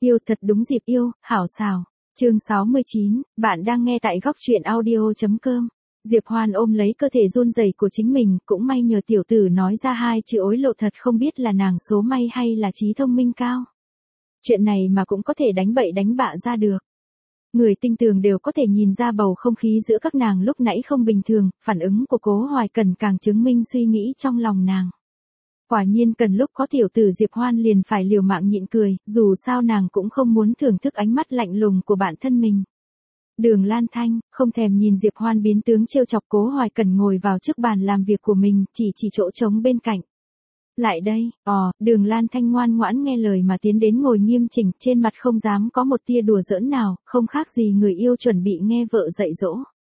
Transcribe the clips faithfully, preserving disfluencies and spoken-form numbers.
Yêu thật đúng dịp yêu, hảo xào. Chương sáu mươi chín, bạn đang nghe tại góc truyện audio.com. Diệp Hoan ôm lấy cơ thể run rẩy của chính mình, cũng may nhờ tiểu tử nói ra hai chữ ối lộ thật không biết là nàng số may hay là trí thông minh cao. Chuyện này mà cũng có thể đánh bậy đánh bạ ra được. Người tinh tường đều có thể nhìn ra bầu không khí giữa các nàng lúc nãy không bình thường, phản ứng của Cố Hoài Cần càng chứng minh suy nghĩ trong lòng nàng. Quả nhiên cần lúc có tiểu tử Diệp Hoan liền phải liều mạng nhịn cười, dù sao nàng cũng không muốn thưởng thức ánh mắt lạnh lùng của bản thân mình. Đường Lan Thanh, không thèm nhìn Diệp Hoan biến tướng trêu chọc Cố Hoài Cần ngồi vào trước bàn làm việc của mình, chỉ chỉ chỗ trống bên cạnh. Lại đây, ò, Đường Lan Thanh ngoan ngoãn nghe lời mà tiến đến ngồi nghiêm chỉnh, trên mặt không dám có một tia đùa giỡn nào, không khác gì người yêu chuẩn bị nghe vợ dạy dỗ.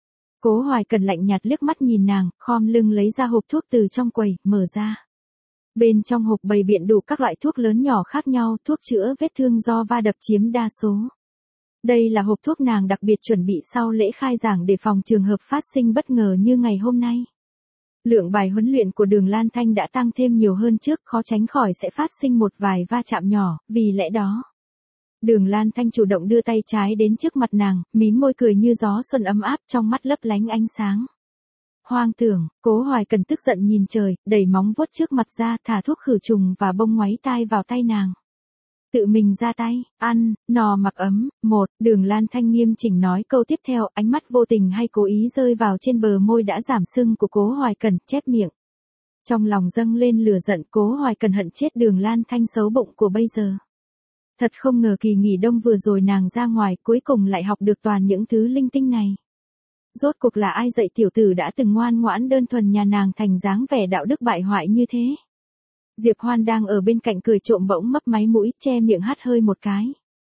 Cố Hoài Cần lạnh nhạt liếc mắt nhìn nàng, khom lưng lấy ra hộp thuốc từ trong quầy, mở ra. Bên trong hộp bày biện đủ các loại thuốc lớn nhỏ khác nhau, thuốc chữa vết thương do va đập chiếm đa số. Đây là hộp thuốc nàng đặc biệt chuẩn bị sau lễ khai giảng để phòng trường hợp phát sinh bất ngờ như ngày hôm nay. Lượng bài huấn luyện của Đường Lan Thanh đã tăng thêm nhiều hơn trước, khó tránh khỏi sẽ phát sinh một vài va chạm nhỏ, vì lẽ đó. Đường Lan Thanh chủ động đưa tay trái đến trước mặt nàng, mím môi cười như gió xuân ấm áp, trong mắt lấp lánh ánh sáng. Hoang tưởng, Cố Hoài Cần tức giận nhìn trời, đẩy móng vuốt trước mặt ra, thả thuốc khử trùng và bông ngoáy tai vào tay nàng. Tự mình ra tay, ăn, nò mặc ấm, một, Đường Lan Thanh nghiêm chỉnh nói câu tiếp theo, ánh mắt vô tình hay cố ý rơi vào trên bờ môi đã giảm sưng của Cố Hoài Cần, chép miệng. Trong lòng dâng lên lửa giận, Cố Hoài Cần hận chết Đường Lan Thanh xấu bụng của bây giờ. Thật không ngờ kỳ nghỉ đông vừa rồi nàng ra ngoài, cuối cùng lại học được toàn những thứ linh tinh này. Rốt cuộc là ai dạy tiểu tử đã từng ngoan ngoãn đơn thuần nhà nàng thành dáng vẻ đạo đức bại hoại như thế? Diệp Hoan đang ở bên cạnh cười trộm bỗng mấp máy mũi, che miệng hắt hơi một cái.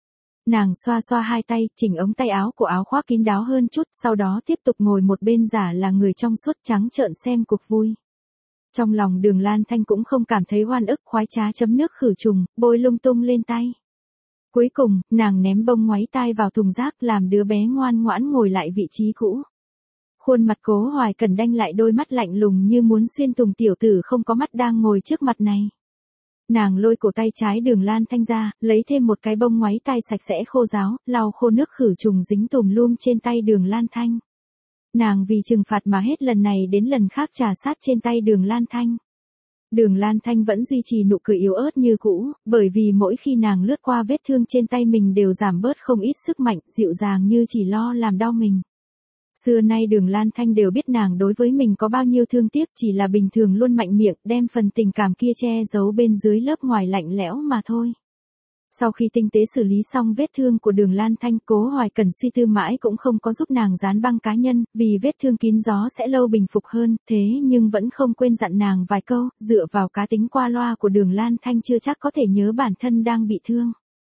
Nàng xoa xoa hai tay, chỉnh ống tay áo của áo khoác kín đáo hơn chút, sau đó tiếp tục ngồi một bên giả là người trong suốt trắng trợn xem cuộc vui. Trong lòng Đường Lan Thanh cũng không cảm thấy oan ức, khoái trá chấm nước khử trùng, bôi lung tung lên tay. Cuối cùng, nàng ném bông ngoáy tai vào thùng rác, làm đứa bé ngoan ngoãn ngồi lại vị trí cũ. Khuôn mặt Cố Hoài Cần đanh lại, đôi mắt lạnh lùng như muốn xuyên thủng tiểu tử không có mắt đang ngồi trước mặt này. Nàng lôi cổ tay trái Đường Lan Thanh ra, lấy thêm một cái bông ngoáy tai sạch sẽ khô ráo, lau khô nước khử trùng dính tùm lum trên tay Đường Lan Thanh. Nàng vì trừng phạt mà hết lần này đến lần khác trà sát trên tay Đường Lan Thanh. Đường Lan Thanh vẫn duy trì nụ cười yếu ớt như cũ, bởi vì mỗi khi nàng lướt qua vết thương trên tay mình đều giảm bớt không ít sức mạnh, dịu dàng như chỉ lo làm đau mình. Xưa nay Đường Lan Thanh đều biết nàng đối với mình có bao nhiêu thương tiếc, chỉ là bình thường luôn mạnh miệng, đem phần tình cảm kia che giấu bên dưới lớp ngoài lạnh lẽo mà thôi. Sau khi tinh tế xử lý xong vết thương của Đường Lan Thanh, Cố Hoài Cần suy tư mãi cũng không có giúp nàng dán băng cá nhân, vì vết thương kín gió sẽ lâu bình phục hơn, thế nhưng vẫn không quên dặn nàng vài câu, dựa vào cá tính qua loa của Đường Lan Thanh chưa chắc có thể nhớ bản thân đang bị thương.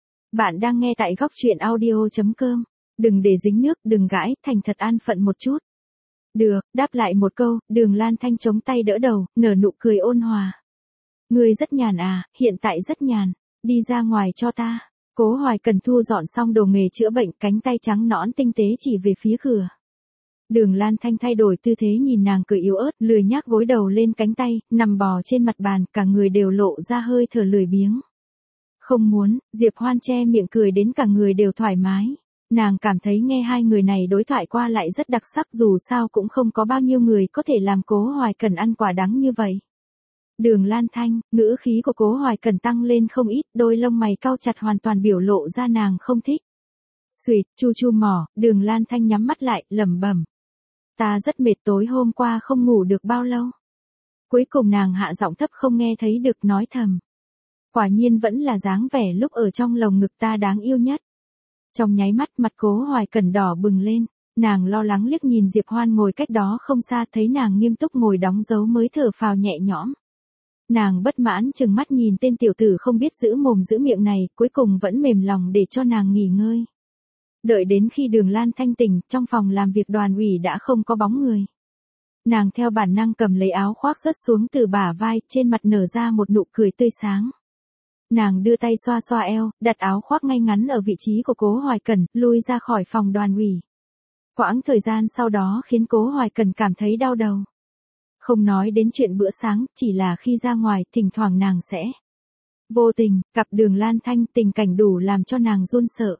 Bạn đang nghe tại góc truyện audio.com. Đừng để dính nước, đừng gãi, thành thật an phận một chút. Được, đáp lại một câu, Đường Lan Thanh chống tay đỡ đầu, nở nụ cười ôn hòa. Ngươi rất nhàn à, hiện tại rất nhàn, đi ra ngoài cho ta. Cố Hoài Cần thu dọn xong đồ nghề chữa bệnh, cánh tay trắng nõn tinh tế chỉ về phía cửa. Đường Lan Thanh thay đổi tư thế nhìn nàng cười yếu ớt, lười nhác gối đầu lên cánh tay, nằm bò trên mặt bàn, cả người đều lộ ra hơi thở lười biếng. Không muốn, Diệp Hoan che miệng cười đến cả người đều thoải mái. Nàng cảm thấy nghe hai người này đối thoại qua lại rất đặc sắc, dù sao cũng không có bao nhiêu người có thể làm Cố Hoài Cần ăn quả đắng như vậy. Đường Lan Thanh, ngữ khí của Cố Hoài Cần tăng lên không ít, đôi lông mày cau chặt hoàn toàn biểu lộ ra nàng không thích. Xuỵt, chu chu mỏ, Đường Lan Thanh nhắm mắt lại, lẩm bẩm. Ta rất mệt, tối hôm qua không ngủ được bao lâu. Cuối cùng nàng hạ giọng thấp không nghe thấy được, nói thầm. Quả nhiên vẫn là dáng vẻ lúc ở trong lồng ngực ta đáng yêu nhất. Trong nháy mắt mặt Cố Hoài Cần đỏ bừng lên, nàng lo lắng liếc nhìn Diệp Hoan ngồi cách đó không xa, thấy nàng nghiêm túc ngồi đóng dấu mới thở phào nhẹ nhõm. Nàng bất mãn chừng mắt nhìn tên tiểu tử không biết giữ mồm giữ miệng này, cuối cùng vẫn mềm lòng để cho nàng nghỉ ngơi. Đợi đến khi Đường Lan Thanh tỉnh, trong phòng làm việc đoàn ủy đã không có bóng người. Nàng theo bản năng cầm lấy áo khoác rớt xuống từ bả vai, trên mặt nở ra một nụ cười tươi sáng. Nàng đưa tay xoa xoa eo, đặt áo khoác ngay ngắn ở vị trí của Cố Hoài Cần, lui ra khỏi phòng đoàn ủy. Quãng thời gian sau đó khiến Cố Hoài Cần cảm thấy đau đầu. Không nói đến chuyện bữa sáng, chỉ là khi ra ngoài, thỉnh thoảng nàng sẽ Vô tình, gặp Đường Lan Thanh, tình cảnh đủ làm cho nàng run sợ.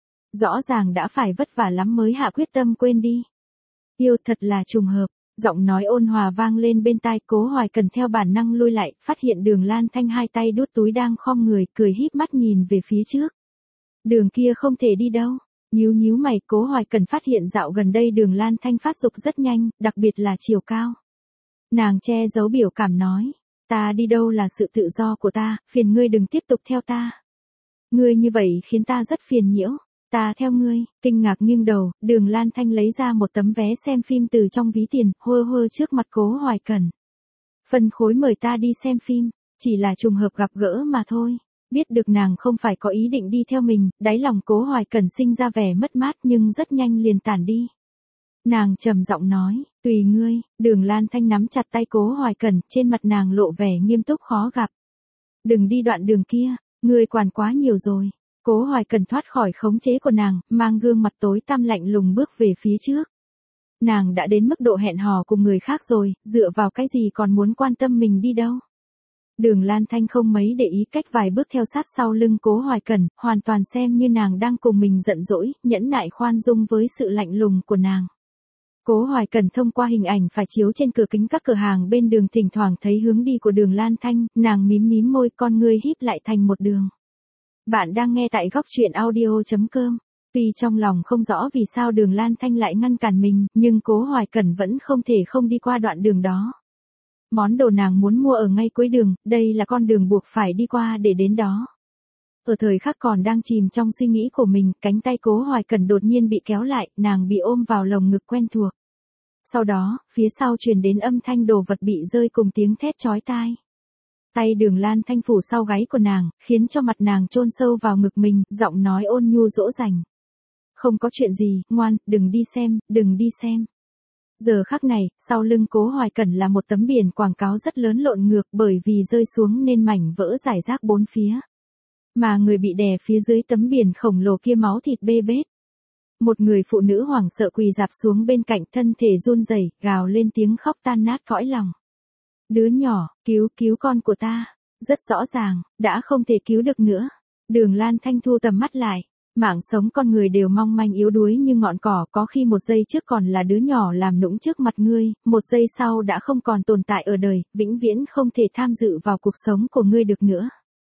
Rõ ràng đã phải vất vả lắm mới hạ quyết tâm quên đi. Yêu thật là trùng hợp, giọng nói ôn hòa vang lên bên tai. Cố Hoài Cần theo bản năng lui lại, phát hiện Đường Lan Thanh hai tay đút túi đang khom người, cười híp mắt nhìn về phía trước. Đường kia không thể đi đâu. Nhíu nhíu mày, Cố Hoài Cần phát hiện dạo gần đây Đường Lan Thanh phát dục rất nhanh, đặc biệt là chiều cao. Nàng che giấu biểu cảm nói, ta đi đâu là sự tự do của ta, phiền ngươi đừng tiếp tục theo ta. Ngươi như vậy khiến ta rất phiền nhiễu, ta theo ngươi. Kinh ngạc nghiêng đầu, Đường Lan Thanh lấy ra một tấm vé xem phim từ trong ví tiền, hơ hơ trước mặt Cố Hoài Cần. Phân khối mời ta đi xem phim, chỉ là trùng hợp gặp gỡ mà thôi. Biết được nàng không phải có ý định đi theo mình, đáy lòng Cố Hoài Cần sinh ra vẻ mất mát nhưng rất nhanh liền tản đi. Nàng trầm giọng nói, tùy ngươi. Đường Lan Thanh nắm chặt tay Cố Hoài Cần, trên mặt nàng lộ vẻ nghiêm túc khó gặp. Đừng đi đoạn đường kia, ngươi quản quá nhiều rồi. Cố Hoài Cần thoát khỏi khống chế của nàng, mang gương mặt tối tăm lạnh lùng bước về phía trước. Nàng đã đến mức độ hẹn hò cùng người khác rồi, dựa vào cái gì còn muốn quan tâm mình đi đâu. Đường Lan Thanh không mấy để ý, cách vài bước theo sát sau lưng Cố Hoài Cần, hoàn toàn xem như nàng đang cùng mình giận dỗi, nhẫn nại khoan dung với sự lạnh lùng của nàng. Cố Hoài Cần thông qua hình ảnh phải chiếu trên cửa kính các cửa hàng bên đường thỉnh thoảng thấy hướng đi của Đường Lan Thanh, nàng mím mím môi, con ngươi híp lại thành một đường. Bạn đang nghe tại góc truyện audio chấm com. Tuy trong lòng không rõ vì sao Đường Lan Thanh lại ngăn cản mình, nhưng Cố Hoài Cần vẫn không thể không đi qua đoạn đường đó. Món đồ nàng muốn mua ở ngay cuối đường, đây là con đường buộc phải đi qua để đến đó. Ở thời khắc còn đang chìm trong suy nghĩ của mình, cánh tay Cố Hoài Cần đột nhiên bị kéo lại, nàng bị ôm vào lồng ngực quen thuộc. Sau đó, phía sau truyền đến âm thanh đồ vật bị rơi cùng tiếng thét chói tai. Tay Đường Lan Thanh phủ sau gáy của nàng, khiến cho mặt nàng chôn sâu vào ngực mình, giọng nói ôn nhu dỗ dành. Không có chuyện gì, ngoan, đừng đi xem, đừng đi xem. Giờ khắc này, sau lưng Cố Hoài Cần là một tấm biển quảng cáo rất lớn lộn ngược, bởi vì rơi xuống nên mảnh vỡ rải rác bốn phía. Mà người bị đè phía dưới tấm biển khổng lồ kia máu thịt bê bết. Một người phụ nữ hoảng sợ quỳ dạp xuống bên cạnh, thân thể run rẩy, gào lên tiếng khóc tan nát cõi lòng. Đứa nhỏ, cứu, cứu con của ta. Rất rõ ràng, đã không thể cứu được nữa. Đường Lan Thanh thu tầm mắt lại. Mạng sống con người đều mong manh yếu đuối như ngọn cỏ, có khi một giây trước còn là đứa nhỏ làm nũng trước mặt ngươi, một giây sau đã không còn tồn tại ở đời, vĩnh viễn không thể tham dự vào cuộc sống của ngươi được nữa.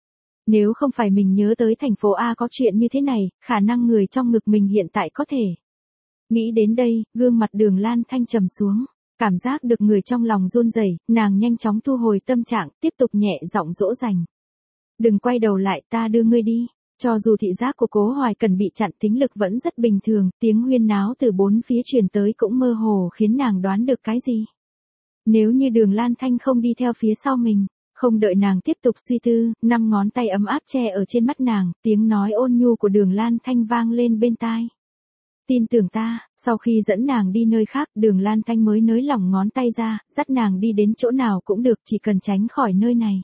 Nếu không phải mình nhớ tới thành phố A có chuyện như thế này, khả năng người trong ngực mình hiện tại có thể. Nghĩ đến đây, gương mặt Đường Lan Thanh trầm xuống, cảm giác được người trong lòng run rẩy, nàng nhanh chóng thu hồi tâm trạng, tiếp tục nhẹ giọng dỗ dành. Đừng quay đầu lại, ta đưa ngươi đi. Cho dù thị giác của Cố Hoài Cần bị chặn, tính lực vẫn rất bình thường, tiếng huyên náo từ bốn phía truyền tới cũng mơ hồ khiến nàng đoán được cái gì. Nếu như Đường Lan Thanh không đi theo phía sau mình, không đợi nàng tiếp tục suy tư, năm ngón tay ấm áp che ở trên mắt nàng, tiếng nói ôn nhu của Đường Lan Thanh vang lên bên tai. Tin tưởng ta. Sau khi dẫn nàng đi nơi khác, Đường Lan Thanh mới nới lỏng ngón tay ra, dắt nàng đi đến chỗ nào cũng được, chỉ cần tránh khỏi nơi này.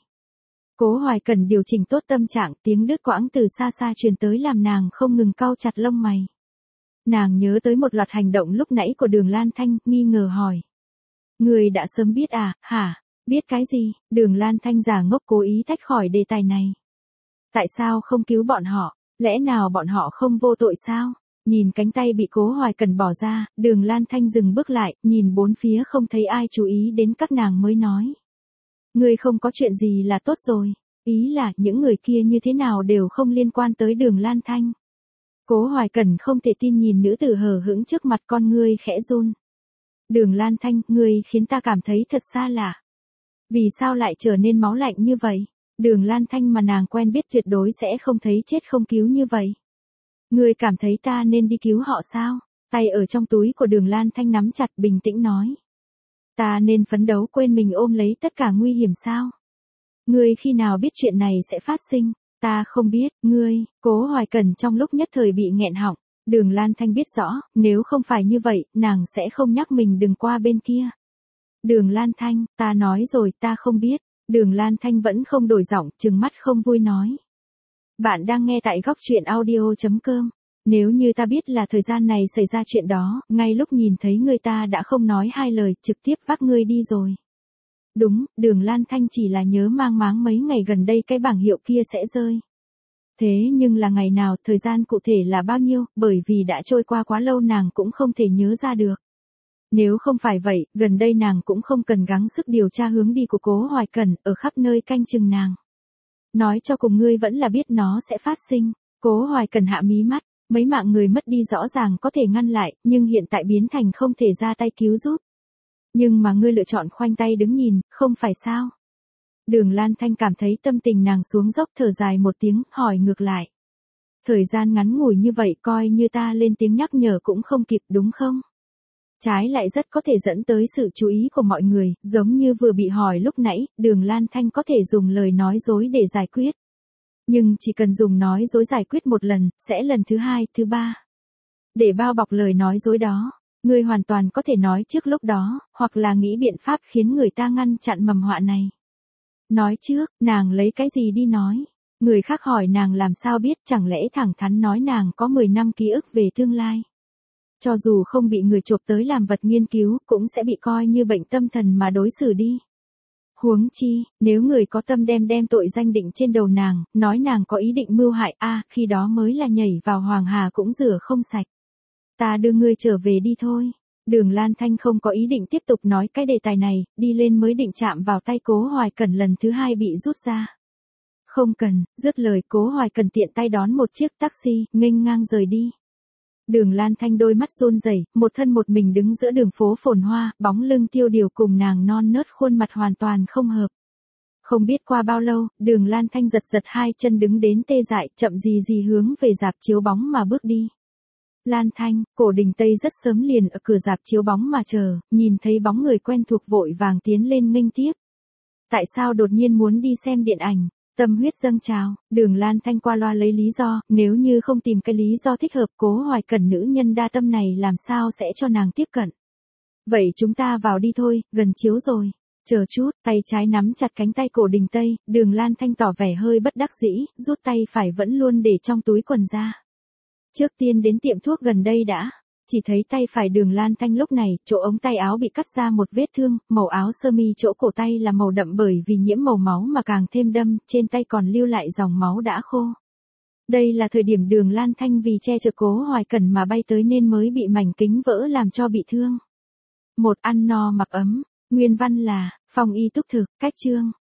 Cố Hoài Cần điều chỉnh tốt tâm trạng, tiếng đứt quãng từ xa xa truyền tới làm nàng không ngừng cau chặt lông mày. Nàng nhớ tới một loạt hành động lúc nãy của Đường Lan Thanh, nghi ngờ hỏi. Người đã sớm biết à, hả? Biết cái gì? Đường Lan Thanh giả ngốc cố ý tách khỏi đề tài này. Tại sao không cứu bọn họ? Lẽ nào bọn họ không vô tội sao? Nhìn cánh tay bị Cố Hoài Cần bỏ ra, Đường Lan Thanh dừng bước lại, nhìn bốn phía không thấy ai chú ý đến các nàng mới nói. Ngươi không có chuyện gì là tốt rồi. Ý là những người kia như thế nào đều không liên quan tới Đường Lan Thanh. Cố Hoài Cần không thể tin nhìn nữ tử hờ hững trước mặt, con ngươi khẽ run. Đường Lan Thanh, ngươi khiến ta cảm thấy thật xa lạ. Vì sao lại trở nên máu lạnh như vậy? Đường Lan Thanh mà nàng quen biết tuyệt đối sẽ không thấy chết không cứu như vậy. Ngươi cảm thấy ta nên đi cứu họ sao? Tay ở trong túi của Đường Lan Thanh nắm chặt, bình tĩnh nói. Ta nên phấn đấu quên mình ôm lấy tất cả nguy hiểm sao? Ngươi khi nào biết chuyện này sẽ phát sinh? Ta không biết, ngươi. Cố Hoài Cần trong lúc nhất thời bị nghẹn họng. Đường Lan Thanh biết rõ, nếu không phải như vậy, nàng sẽ không nhắc mình đừng qua bên kia. Đường Lan Thanh, ta nói rồi, ta không biết. Đường Lan Thanh vẫn không đổi giọng, trừng mắt không vui nói. Bạn đang nghe tại góc truyện audio chấm com. Nếu như ta biết là thời gian này xảy ra chuyện đó, ngay lúc nhìn thấy người ta đã không nói hai lời, trực tiếp vác ngươi đi rồi. Đúng, Đường Lan Thanh chỉ là nhớ mang máng mấy ngày gần đây cái bảng hiệu kia sẽ rơi. Thế nhưng là ngày nào, thời gian cụ thể là bao nhiêu, bởi vì đã trôi qua quá lâu nàng cũng không thể nhớ ra được. Nếu không phải vậy, gần đây nàng cũng không cần gắng sức điều tra hướng đi của Cố Hoài Cẩn, ở khắp nơi canh chừng nàng. Nói cho cùng ngươi vẫn là biết nó sẽ phát sinh. Cố Hoài Cẩn hạ mí mắt, mấy mạng người mất đi rõ ràng có thể ngăn lại, nhưng hiện tại biến thành không thể ra tay cứu giúp. Nhưng mà ngươi lựa chọn khoanh tay đứng nhìn, không phải sao? Đường Lan Thanh cảm thấy tâm tình nàng xuống dốc, thở dài một tiếng, hỏi ngược lại. Thời gian ngắn ngủi như vậy coi như ta lên tiếng nhắc nhở cũng không kịp đúng không? Trái lại rất có thể dẫn tới sự chú ý của mọi người, giống như vừa bị hỏi lúc nãy, Đường Lan Thanh có thể dùng lời nói dối để giải quyết. Nhưng chỉ cần dùng nói dối giải quyết một lần, sẽ lần thứ hai, thứ ba. Để bao bọc lời nói dối đó, ngươi hoàn toàn có thể nói trước lúc đó, hoặc là nghĩ biện pháp khiến người ta ngăn chặn mầm họa này. Nói trước, nàng lấy cái gì đi nói? Người khác hỏi nàng làm sao biết, chẳng lẽ thẳng thắn nói nàng có mười năm ký ức về tương lai. Cho dù không bị người chộp tới làm vật nghiên cứu, cũng sẽ bị coi như bệnh tâm thần mà đối xử đi. Huống chi, nếu người có tâm đem đem tội danh định trên đầu nàng, nói nàng có ý định mưu hại, a à, khi đó mới là nhảy vào Hoàng Hà cũng rửa không sạch. Ta đưa ngươi trở về đi thôi. Đường Lan Thanh không có ý định tiếp tục nói cái đề tài này, đi lên mới định chạm vào tay Cố Hoài Cẩn lần thứ hai bị rút ra. Không cần, dứt lời Cố Hoài Cẩn tiện tay đón một chiếc taxi, nghênh ngang rời đi. Đường Lan Thanh đôi mắt run rẩy, một thân một mình đứng giữa đường phố phồn hoa, bóng lưng tiêu điều cùng nàng non nớt khuôn mặt hoàn toàn không hợp. Không biết qua bao lâu, Đường Lan Thanh giật giật hai chân đứng đến tê dại, chậm gì gì hướng về rạp chiếu bóng mà bước đi. Lan Thanh, Cổ Đình Tây rất sớm liền ở cửa rạp chiếu bóng mà chờ, nhìn thấy bóng người quen thuộc vội vàng tiến lên nghênh tiếp. Tại sao đột nhiên muốn đi xem điện ảnh? Tâm huyết dâng trào, Đường Lan Thanh qua loa lấy lý do, nếu như không tìm cái lý do thích hợp, Cố Hoài Cẩn nữ nhân đa tâm này làm sao sẽ cho nàng tiếp cận. Vậy chúng ta vào đi thôi, gần chiếu rồi. Chờ chút, tay trái nắm chặt cánh tay Cổ Đình Tây, Đường Lan Thanh tỏ vẻ hơi bất đắc dĩ, rút tay phải vẫn luôn để trong túi quần ra. Trước tiên đến tiệm thuốc gần đây đã. Chỉ thấy tay phải Đường Lan Thanh lúc này, chỗ ống tay áo bị cắt ra một vết thương, màu áo sơ mi chỗ cổ tay là màu đậm bởi vì nhiễm màu máu mà càng thêm đâm, trên tay còn lưu lại dòng máu đã khô. Đây là thời điểm Đường Lan Thanh vì che chở Cố Hoài Cẩn mà bay tới nên mới bị mảnh kính vỡ làm cho bị thương. Một ăn no mặc ấm, nguyên văn là, phòng y túc thực, cách chương.